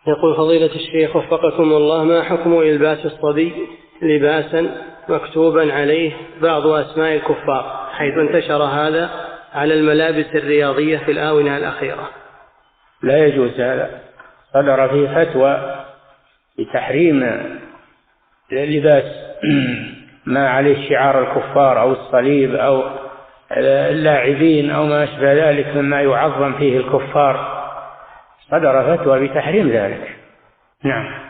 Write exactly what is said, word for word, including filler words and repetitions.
يقول فضيلة الشيخ وفقكم الله، ما حكم إلباس الصبي لباسا مكتوبا عليه بعض أسماء الكفار، حيث انتشر هذا على الملابس الرياضية في الآونة الأخيرة؟ لا يجوز هذا، صدر فيه فتوى بتحريم لباس ما عليه شعار الكفار أو الصليب أو اللاعبين أو ما أشبه ذلك مما يعظم فيه الكفار، صدر فتوى بتحريم ذلك. نعم.